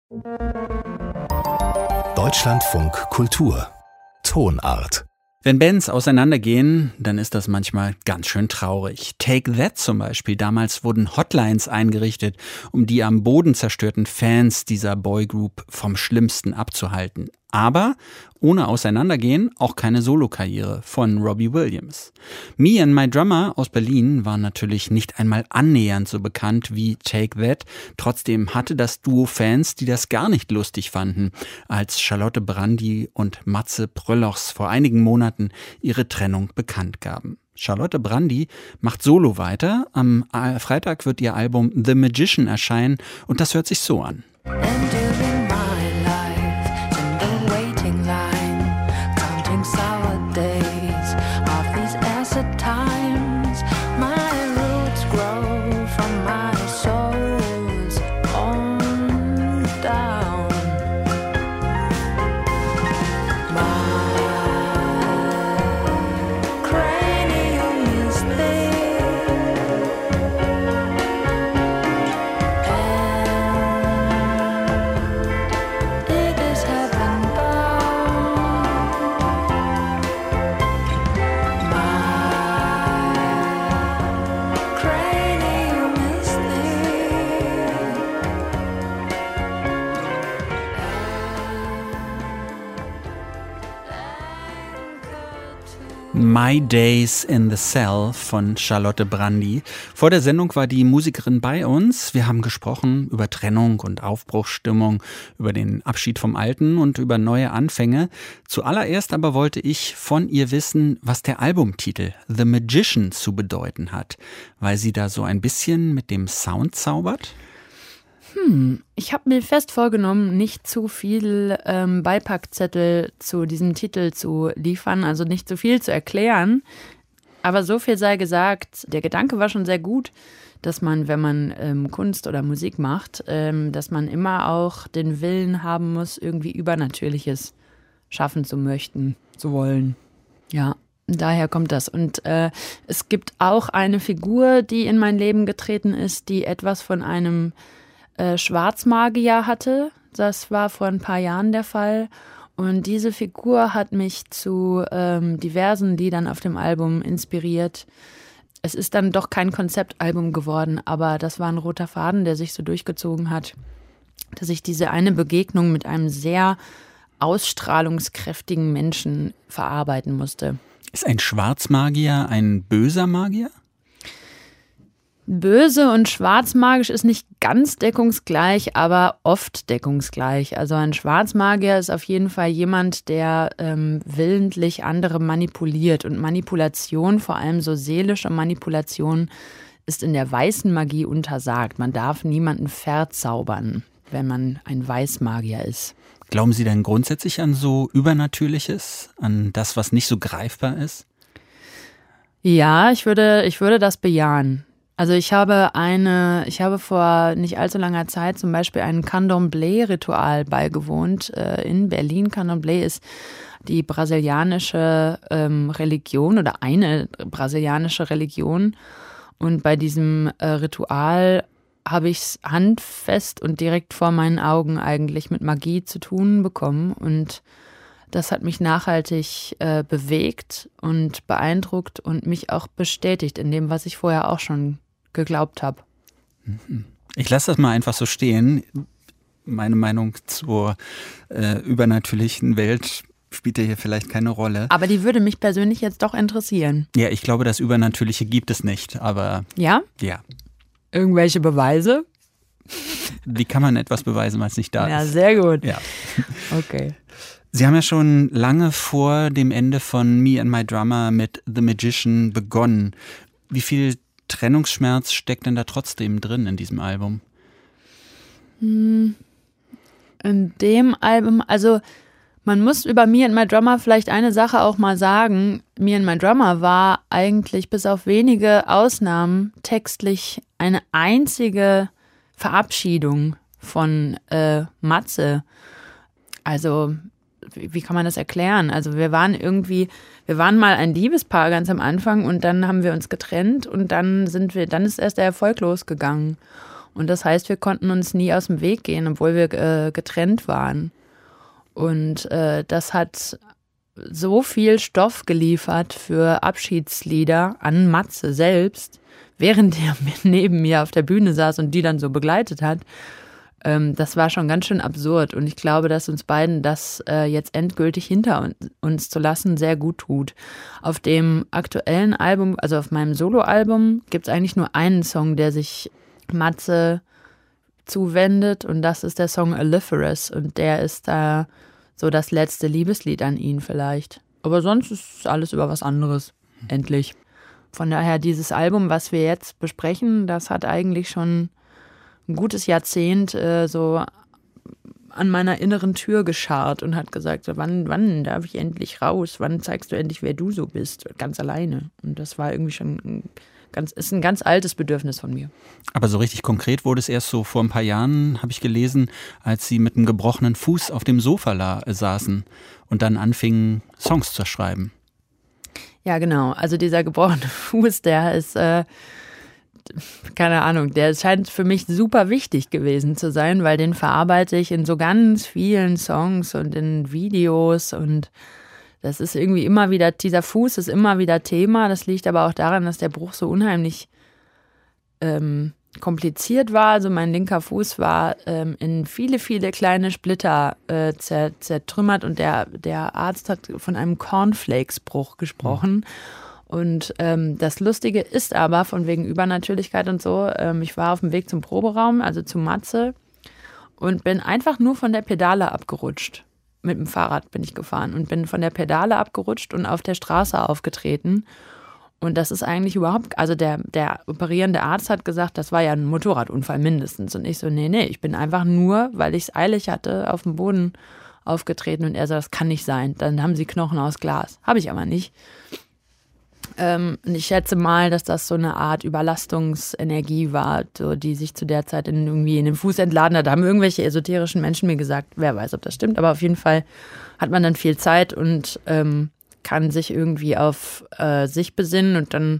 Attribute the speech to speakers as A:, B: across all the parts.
A: Deutschlandfunk Kultur Tonart.
B: Wenn Bands auseinandergehen, dann ist das manchmal ganz schön traurig. Take That zum Beispiel. Damals wurden Hotlines eingerichtet, um die am Boden zerstörten Fans dieser Boygroup vom Schlimmsten abzuhalten. Aber ohne Auseinandergehen auch keine Solokarriere von Robbie Williams. Me and My Drummer aus Berlin war natürlich nicht einmal annähernd so bekannt wie Take That. Trotzdem hatte das Duo Fans, die das gar nicht lustig fanden, als Charlotte Brandy und Matze Bröllochs vor einigen Monaten ihre Trennung bekannt gaben. Charlotte Brandy macht solo weiter. Am Freitag wird ihr Album The Magician erscheinen und das hört sich so an. My Days in the Cell von Charlotte Brandy. Vor der Sendung war die Musikerin bei uns. Wir haben gesprochen über Trennung und Aufbruchsstimmung, über den Abschied vom Alten und über neue Anfänge. Zuallererst aber wollte ich von ihr wissen, was der Albumtitel The Magician zu bedeuten hat, weil sie da so ein bisschen mit dem Sound zaubert.
C: Ich habe mir fest vorgenommen, nicht zu viel Beipackzettel zu diesem Titel zu liefern, also nicht zu viel zu erklären. Aber so viel sei gesagt, der Gedanke war schon sehr gut, dass man, wenn man Kunst oder Musik macht, dass man immer auch den Willen haben muss, irgendwie Übernatürliches schaffen zu möchten, zu wollen. Ja, daher kommt das. Und es gibt auch eine Figur, die in mein Leben getreten ist, die etwas von einem Schwarzmagier hatte. Das war vor ein paar Jahren der Fall. Und diese Figur hat mich zu diversen Liedern auf dem Album inspiriert. Es ist dann doch kein Konzeptalbum geworden, aber das war ein roter Faden, der sich so durchgezogen hat, dass ich diese eine Begegnung mit einem sehr ausstrahlungskräftigen Menschen verarbeiten musste.
B: Ist ein Schwarzmagier ein böser Magier?
C: Böse und schwarzmagisch ist nicht ganz deckungsgleich, aber oft deckungsgleich. Also ein Schwarzmagier ist auf jeden Fall jemand, der willentlich andere manipuliert. Und Manipulation, vor allem so seelische Manipulation, ist in der weißen Magie untersagt. Man darf niemanden verzaubern, wenn man ein Weißmagier ist.
B: Glauben Sie denn grundsätzlich an so Übernatürliches, an das, was nicht so greifbar ist?
C: Ja, ich würde das bejahen. Also ich habe vor nicht allzu langer Zeit zum Beispiel ein Candomblé-Ritual beigewohnt in Berlin. Candomblé ist die brasilianische Religion oder eine brasilianische Religion. Und bei diesem Ritual habe ich es handfest und direkt vor meinen Augen eigentlich mit Magie zu tun bekommen. Und das hat mich nachhaltig bewegt und beeindruckt und mich auch bestätigt in dem, was ich vorher auch schon geglaubt habe.
B: Ich lasse das mal einfach so stehen. Meine Meinung zur übernatürlichen Welt spielt ja hier vielleicht keine Rolle.
C: Aber die würde mich persönlich jetzt doch interessieren.
B: Ja, ich glaube, das Übernatürliche gibt es nicht, aber...
C: Ja?
B: Ja.
C: Irgendwelche Beweise?
B: Wie kann man etwas beweisen, was nicht da ist?
C: Ja, sehr gut.
B: Ja.
C: Okay.
B: Sie haben ja schon lange vor dem Ende von Me and My Drummer mit The Magician begonnen. Wie viel Trennungsschmerz steckt denn da trotzdem drin in diesem Album?
C: In dem Album, also man muss über Me and My Drummer vielleicht eine Sache auch mal sagen. Me and My Drummer war eigentlich bis auf wenige Ausnahmen textlich eine einzige Verabschiedung von Matze. Also wie kann man das erklären? Also wir waren mal ein Liebespaar ganz am Anfang und dann haben wir uns getrennt und dann ist erst der Erfolg losgegangen. Und das heißt, wir konnten uns nie aus dem Weg gehen, obwohl wir getrennt waren. Und das hat so viel Stoff geliefert für Abschiedslieder an Matze selbst, während er neben mir auf der Bühne saß und die dann so begleitet hat. Das war schon ganz schön absurd. Und ich glaube, dass uns beiden das jetzt endgültig hinter uns zu lassen sehr gut tut. Auf dem aktuellen Album, also auf meinem Soloalbum, gibt es eigentlich nur einen Song, der sich Matze zuwendet. Und das ist der Song Aliferous. Und der ist da so das letzte Liebeslied an ihn vielleicht. Aber sonst ist alles über was anderes. Endlich. Von daher, dieses Album, was wir jetzt besprechen, das hat eigentlich schon ein gutes Jahrzehnt so an meiner inneren Tür gescharrt und hat gesagt, so, wann darf ich endlich raus? Wann zeigst du endlich, wer du so bist? Ganz alleine. Und das war irgendwie schon ist ein ganz altes Bedürfnis von mir.
B: Aber so richtig konkret wurde es erst so vor ein paar Jahren, habe ich gelesen, als Sie mit einem gebrochenen Fuß auf dem Sofa saßen und dann anfingen, Songs zu schreiben.
C: Ja, genau. Also dieser gebrochene Fuß, der ist, keine Ahnung, der scheint für mich super wichtig gewesen zu sein, weil den verarbeite ich in so ganz vielen Songs und in Videos und das ist irgendwie immer wieder, dieser Fuß ist immer wieder Thema. Das liegt aber auch daran, dass der Bruch so unheimlich kompliziert war. Also mein linker Fuß war in viele, viele kleine Splitter zertrümmert und der Arzt hat von einem Cornflakes-Bruch gesprochen. Und das Lustige ist aber, von wegen Übernatürlichkeit und so, ich war auf dem Weg zum Proberaum, also zu Matze und bin einfach nur von der Pedale abgerutscht. Mit dem Fahrrad bin ich gefahren und bin von der Pedale abgerutscht und auf der Straße aufgetreten. Und das ist eigentlich überhaupt, also der operierende Arzt hat gesagt, das war ja ein Motorradunfall mindestens. Und ich so, nee, ich bin einfach nur, weil ich es eilig hatte, auf dem Boden aufgetreten. Und er so, das kann nicht sein. Dann haben sie Knochen aus Glas. Habe ich aber nicht. Und ich schätze mal, dass das so eine Art Überlastungsenergie war, so, die sich zu der Zeit irgendwie in den Fuß entladen hat. Da haben irgendwelche esoterischen Menschen mir gesagt, wer weiß, ob das stimmt, aber auf jeden Fall hat man dann viel Zeit und kann sich irgendwie auf sich besinnen und dann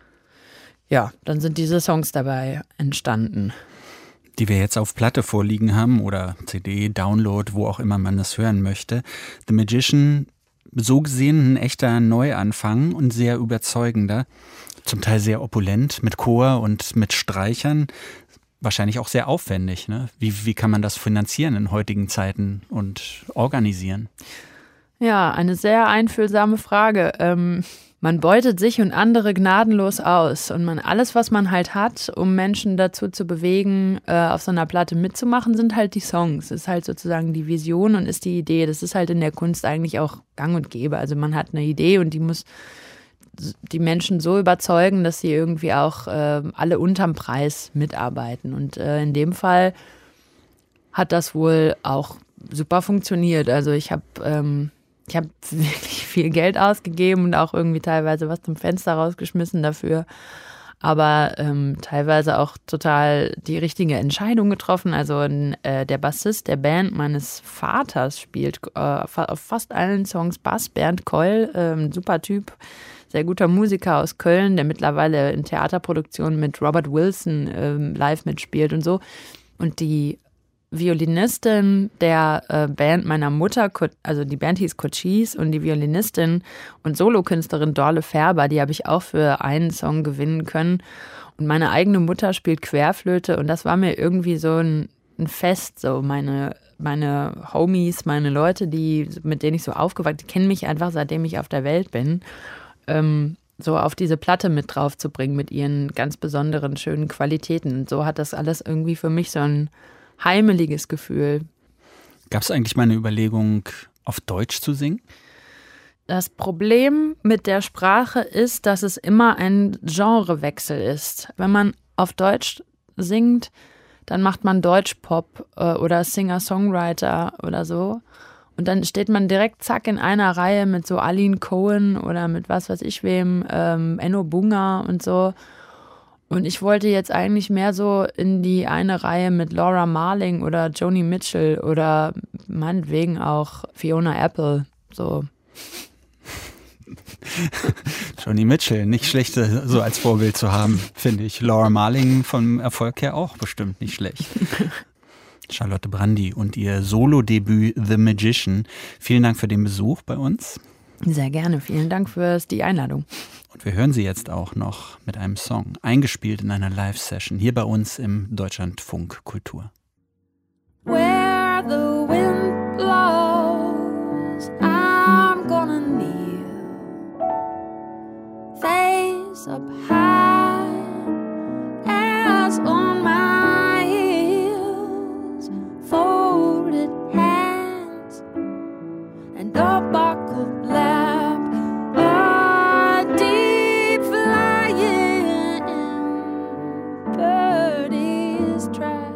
C: sind diese Songs dabei entstanden.
B: Die wir jetzt auf Platte vorliegen haben oder CD, Download, wo auch immer man das hören möchte. The Magician, so gesehen ein echter Neuanfang und sehr überzeugender, zum Teil sehr opulent mit Chor und mit Streichern, wahrscheinlich auch sehr aufwendig. Ne? Wie kann man das finanzieren in heutigen Zeiten und organisieren?
C: Ja, eine sehr einfühlsame Frage. Man beutet sich und andere gnadenlos aus und alles, was man halt hat, um Menschen dazu zu bewegen, auf so einer Platte mitzumachen, sind halt die Songs. Ist halt sozusagen die Vision und ist die Idee. Das ist halt in der Kunst eigentlich auch gang und gäbe. Also man hat eine Idee und die muss die Menschen so überzeugen, dass sie irgendwie auch alle unterm Preis mitarbeiten. Und in dem Fall hat das wohl auch super funktioniert. Also ich habe wirklich viel Geld ausgegeben und auch irgendwie teilweise was zum Fenster rausgeschmissen dafür. Aber teilweise auch total die richtige Entscheidung getroffen. Also der Bassist der Band meines Vaters spielt auf fast allen Songs Bass, Bernd Keul, super Typ, sehr guter Musiker aus Köln, der mittlerweile in Theaterproduktionen mit Robert Wilson live mitspielt und so. Und die Violinistin der Band meiner Mutter, also die Band hieß Cochise und die Violinistin und Solokünstlerin Dorle Färber, die habe ich auch für einen Song gewinnen können. Und meine eigene Mutter spielt Querflöte und das war mir irgendwie so ein Fest, so meine Homies, meine Leute, mit denen ich so aufgewachsen bin, die kennen mich einfach, seitdem ich auf der Welt bin, so auf diese Platte mit drauf zu bringen mit ihren ganz besonderen, schönen Qualitäten. Und so hat das alles irgendwie für mich so ein heimeliges Gefühl.
B: Gab es eigentlich mal eine Überlegung, auf Deutsch zu singen?
C: Das Problem mit der Sprache ist, dass es immer ein Genrewechsel ist. Wenn man auf Deutsch singt, dann macht man Deutschpop oder Singer-Songwriter oder so. Und dann steht man direkt zack in einer Reihe mit so Aline Cohen oder mit was weiß ich wem, Enno Bunga und so. Und ich wollte jetzt eigentlich mehr so in die eine Reihe mit Laura Marling oder Joni Mitchell oder meinetwegen auch Fiona Apple. So.
B: Joni Mitchell, nicht schlecht so als Vorbild zu haben, finde ich. Laura Marling vom Erfolg her auch bestimmt nicht schlecht. Charlotte Brandy und ihr Solo-Debüt The Magician. Vielen Dank für den Besuch bei uns.
C: Sehr gerne, vielen Dank für die Einladung.
B: Und wir hören sie jetzt auch noch mit einem Song, eingespielt in einer Live-Session, hier bei uns im Deutschlandfunk Kultur.
D: Where the wind blows, I'm gonna kneel, face up high as on my heels, folded hands and a buckled lamp, a deep flying birdie's trap.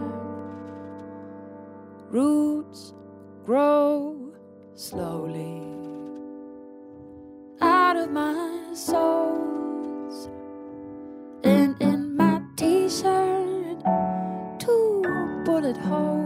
D: Roots grow slowly out of my soles, and in my t-shirt 2 bullet holes.